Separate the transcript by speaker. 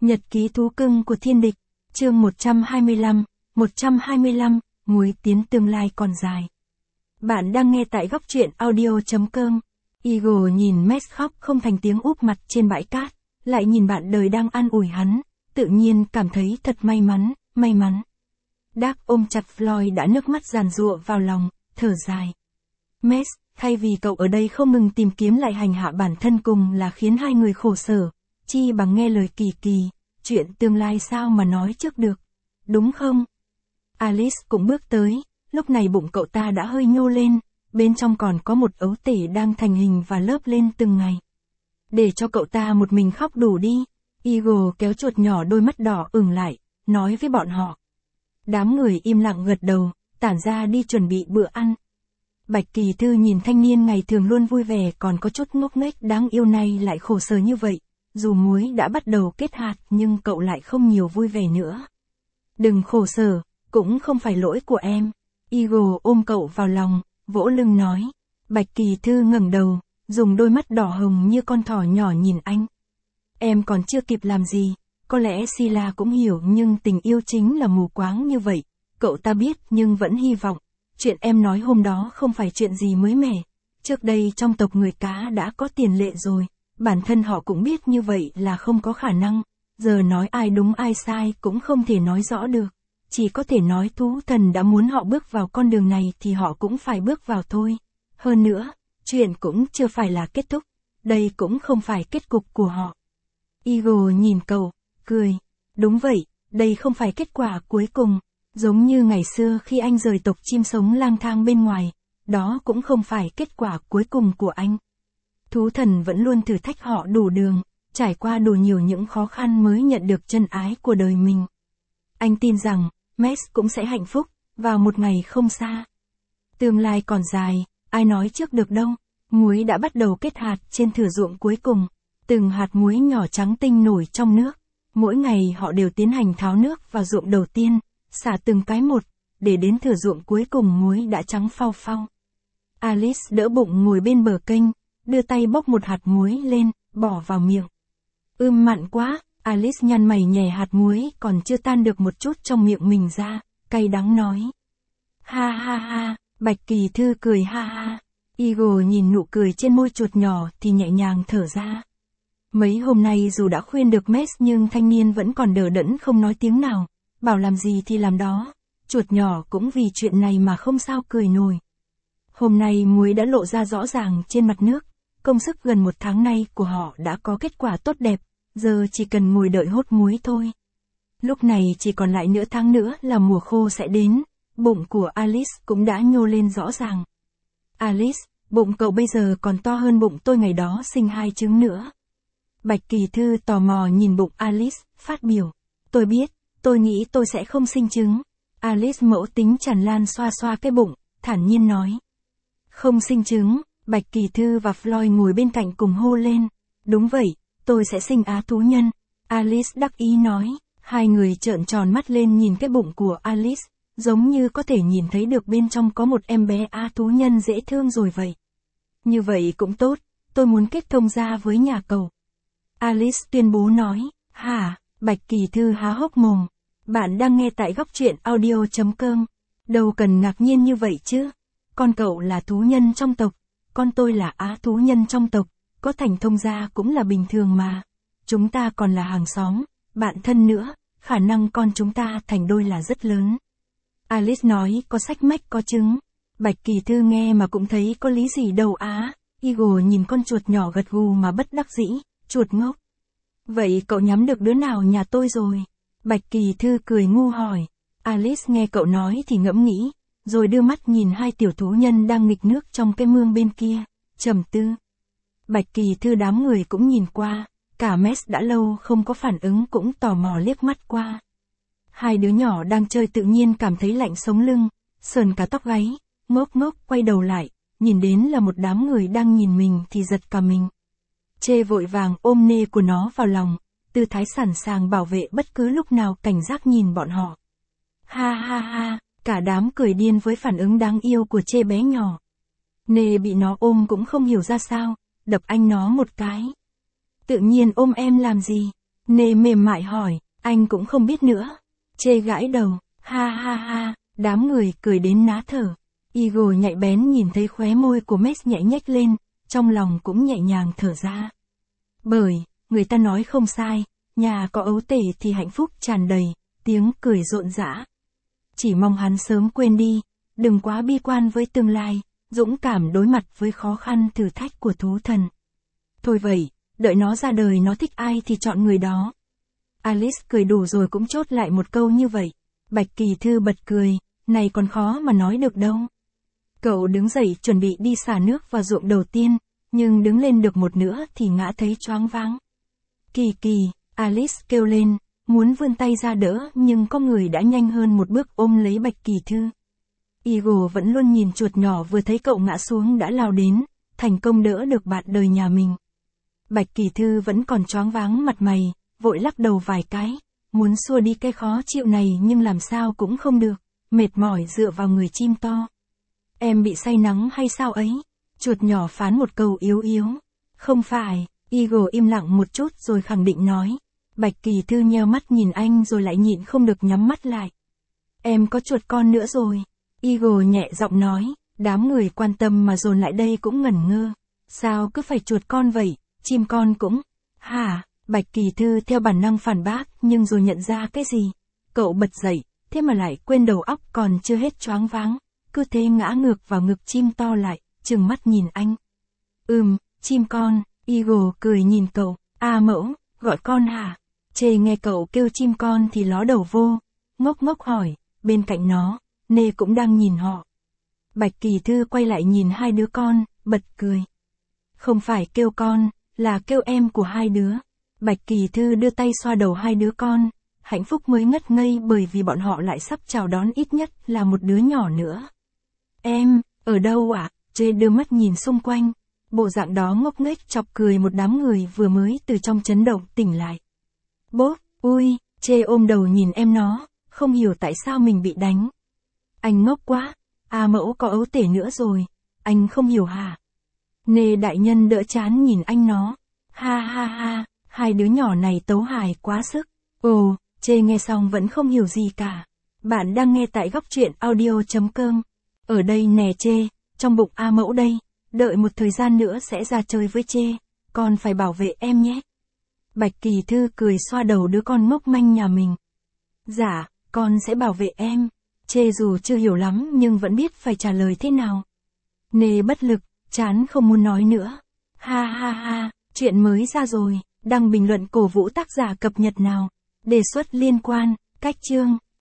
Speaker 1: Nhật ký thú cưng của thiên địch, chương 125, muối tiến tương lai còn dài. Bạn đang nghe tại góc truyện audio.com. Eagle nhìn Max khóc không thành tiếng úp mặt trên bãi cát, lại nhìn bạn đời đang an ủi hắn, tự nhiên cảm thấy thật may mắn. Dark ôm chặt Floyd đã nước mắt giàn giụa vào lòng, thở dài. Max, thay vì cậu ở đây không ngừng tìm kiếm lại hành hạ bản thân cùng là khiến hai người khổ sở, chi bằng nghe lời Kỳ, chuyện tương lai sao mà nói trước được, đúng không? Alice cũng bước tới, lúc này bụng cậu ta đã hơi nhô lên, bên trong còn có một ấu tể đang thành hình và lớp lên từng ngày. Để cho cậu ta một mình khóc đủ đi, Eagle kéo chuột nhỏ đôi mắt đỏ ửng lại, nói với bọn họ. Đám người im lặng gật đầu, tản ra đi chuẩn bị bữa ăn. Bạch Kỳ Thư nhìn thanh niên ngày thường luôn vui vẻ còn có chút ngốc nghếch đáng yêu này lại khổ sở như vậy, dù muối đã bắt đầu kết hạt nhưng cậu lại không nhiều vui vẻ nữa. Đừng khổ sở, cũng không phải lỗi của em. Eagle ôm cậu vào lòng, vỗ lưng nói. Bạch Kỳ Thư ngẩng đầu, dùng đôi mắt đỏ hồng như con thỏ nhỏ nhìn anh. Em còn chưa kịp làm gì, có lẽ Sila cũng hiểu nhưng tình yêu chính là mù quáng như vậy, cậu ta biết nhưng vẫn hy vọng. Chuyện em nói hôm đó không phải chuyện gì mới mẻ, trước đây trong tộc người cá đã có tiền lệ rồi, bản thân họ cũng biết như vậy là không có khả năng, giờ nói ai đúng ai sai cũng không thể nói rõ được, chỉ có thể nói thú thần đã muốn họ bước vào con đường này thì họ cũng phải bước vào thôi. Hơn nữa, chuyện cũng chưa phải là kết thúc, đây cũng không phải kết cục của họ. Eagle nhìn cậu, cười, đúng vậy, đây không phải kết quả cuối cùng. Giống như ngày xưa khi anh rời tộc chim sống lang thang bên ngoài, đó cũng không phải kết quả cuối cùng của anh. Thú thần vẫn luôn thử thách họ đủ đường, trải qua đủ nhiều những khó khăn mới nhận được chân ái của đời mình. Anh tin rằng, Max cũng sẽ hạnh phúc, vào một ngày không xa. Tương lai còn dài, ai nói trước được đâu. Muối đã bắt đầu kết hạt trên thửa ruộng cuối cùng, từng hạt muối nhỏ trắng tinh nổi trong nước. Mỗi ngày họ đều tiến hành tháo nước vào ruộng đầu tiên, xả từng cái một, để đến thửa ruộng cuối cùng muối đã trắng phau phau. Alice đỡ bụng ngồi bên bờ kênh, đưa tay bốc một hạt muối lên, bỏ vào miệng. Mặn quá, Alice nhăn mày nhè hạt muối còn chưa tan được một chút trong miệng mình ra, cay đắng nói. Ha, Bạch Kỳ Thư cười ha. Eagle nhìn nụ cười trên môi chuột nhỏ thì nhẹ nhàng thở ra. Mấy hôm nay dù đã khuyên được Max nhưng thanh niên vẫn còn đờ đẫn không nói tiếng nào. Bảo làm gì thì làm đó, chuột nhỏ cũng vì chuyện này mà không sao cười nổi. Hôm nay muối đã lộ ra rõ ràng trên mặt nước, công sức gần một tháng nay của họ đã có kết quả tốt đẹp, giờ chỉ cần ngồi đợi hốt muối thôi. Lúc này chỉ còn lại nửa tháng nữa là mùa khô sẽ đến, bụng của Alice cũng đã nhô lên rõ ràng. Alice, bụng cậu bây giờ còn to hơn bụng tôi ngày đó sinh 2 trứng nữa. Bạch Kỳ Thư tò mò nhìn bụng Alice, phát biểu. Tôi biết. Tôi nghĩ tôi sẽ không sinh trứng. Alice mẫu tính tràn lan xoa cái bụng, thản nhiên nói. Không sinh trứng, Bạch Kỳ Thư và Floyd ngồi bên cạnh cùng hô lên. Đúng vậy, tôi sẽ sinh á thú nhân. Alice đắc ý nói. Hai người trợn tròn mắt lên nhìn cái bụng của Alice, giống như có thể nhìn thấy được bên trong có một em bé á thú nhân dễ thương rồi vậy. Như vậy cũng tốt, tôi muốn kết thông gia với nhà cậu. Alice tuyên bố nói. Hả? Bạch Kỳ Thư há hốc mồm. Bạn đang nghe tại góc truyện audio.com. Đâu cần ngạc nhiên như vậy chứ. Con cậu là thú nhân trong tộc, con tôi là á thú nhân trong tộc, có thành thông gia cũng là bình thường mà. Chúng ta còn là hàng xóm, bạn thân nữa, khả năng con chúng ta thành đôi là rất lớn. Alice nói có sách mách có chứng. Bạch Kỳ Thư nghe mà cũng thấy có lý gì đâu á. Eagle nhìn con chuột nhỏ gật gù mà bất đắc dĩ, chuột ngốc. Vậy cậu nhắm được đứa nào nhà tôi rồi? Bạch Kỳ Thư cười ngu hỏi. Alice nghe cậu nói thì ngẫm nghĩ, rồi đưa mắt nhìn hai tiểu thú nhân đang nghịch nước trong cái mương bên kia, trầm tư. Bạch Kỳ Thư đám người cũng nhìn qua, cả Max đã lâu không có phản ứng cũng tò mò liếc mắt qua. Hai đứa nhỏ đang chơi tự nhiên cảm thấy lạnh sống lưng, sờn cả tóc gáy, ngốc quay đầu lại, nhìn đến là một đám người đang nhìn mình thì giật cả mình. Chê vội vàng ôm nê của nó vào lòng, tư thái sẵn sàng bảo vệ bất cứ lúc nào cảnh giác nhìn bọn họ. Ha, cả đám cười điên với phản ứng đáng yêu của Chê bé nhỏ. Nê bị nó ôm cũng không hiểu ra sao, đập anh nó một cái. Tự nhiên ôm em làm gì? Nê mềm mại hỏi, anh cũng không biết nữa. Chê gãi đầu, ha ha ha, đám người cười đến ná thở. Eagle nhạy bén nhìn thấy khóe môi của Max nhẹ nhếch lên, trong lòng cũng nhẹ nhàng thở ra. Bởi, người ta nói không sai, nhà có ấu tể thì hạnh phúc tràn đầy, tiếng cười rộn rã. Chỉ mong hắn sớm quên đi, đừng quá bi quan với tương lai, dũng cảm đối mặt với khó khăn thử thách của thú thần. Thôi vậy, đợi nó ra đời nó thích ai thì chọn người đó. Alice cười đủ rồi cũng chốt lại một câu như vậy. Bạch Kỳ Thư bật cười, này còn khó mà nói được đâu. Cậu đứng dậy chuẩn bị đi xả nước vào ruộng đầu tiên, nhưng đứng lên được một nữa thì ngã thấy choáng váng. Kỳ Kỳ, Alice kêu lên, muốn vươn tay ra đỡ nhưng có người đã nhanh hơn một bước ôm lấy Bạch Kỳ Thư. Eagle vẫn luôn nhìn chuột nhỏ vừa thấy cậu ngã xuống đã lao đến, thành công đỡ được bạn đời nhà mình. Bạch Kỳ Thư vẫn còn choáng váng mặt mày, vội lắc đầu vài cái, muốn xua đi cái khó chịu này nhưng làm sao cũng không được, mệt mỏi dựa vào người chim to. Em bị say nắng hay sao ấy? Chuột nhỏ phán một câu yếu yếu. Không phải, Eagle im lặng một chút rồi khẳng định nói. Bạch Kỳ Thư nheo mắt nhìn anh rồi lại nhịn không được nhắm mắt lại. Em có chuột con nữa rồi. Eagle nhẹ giọng nói, đám người quan tâm mà dồn lại đây cũng ngẩn ngơ. Sao cứ phải chuột con vậy, chim con cũng. Hả? Bạch Kỳ Thư theo bản năng phản bác nhưng rồi nhận ra cái gì. Cậu bật dậy, thế mà lại quên đầu óc còn chưa hết choáng váng. Cứ thế ngã ngược vào ngực chim to lại, trừng mắt nhìn anh. Chim con, Eagle cười nhìn cậu, mẫu, gọi con hả? Chê nghe cậu kêu chim con thì ló đầu vô, ngốc ngốc hỏi, bên cạnh nó, Nê cũng đang nhìn họ. Bạch Kỳ Thư quay lại nhìn hai đứa con, bật cười. Không phải kêu con, là kêu em của hai đứa. Bạch Kỳ Thư đưa tay xoa đầu hai đứa con, hạnh phúc mới ngất ngây bởi vì bọn họ lại sắp chào đón ít nhất là một đứa nhỏ nữa. Em, ở đâu ạ? Chê đưa mắt nhìn xung quanh. Bộ dạng đó ngốc nghếch chọc cười một đám người vừa mới từ trong chấn động tỉnh lại. Bốp, ui, Chê ôm đầu nhìn em nó, không hiểu tại sao mình bị đánh. Anh ngốc quá, mẫu có ấu tể nữa rồi, anh không hiểu hả? Nê đại nhân đỡ chán nhìn anh nó. Ha ha ha, hai đứa nhỏ này tấu hài quá sức. Ồ, Chê nghe xong vẫn không hiểu gì cả. Bạn đang nghe tại Góc Truyện Audio.com. Ở đây nè Chê, trong bụng mẫu đây, đợi một thời gian nữa sẽ ra chơi với Chê, con phải bảo vệ em nhé. Bạch Kỳ Thư cười xoa đầu đứa con ngốc manh nhà mình. Dạ, con sẽ bảo vệ em. Chê dù chưa hiểu lắm nhưng vẫn biết phải trả lời thế nào. Nê bất lực, chán không muốn nói nữa. Ha ha ha, chuyện mới ra rồi, đăng bình luận cổ vũ tác giả cập nhật nào. Đề xuất liên quan, cách chương.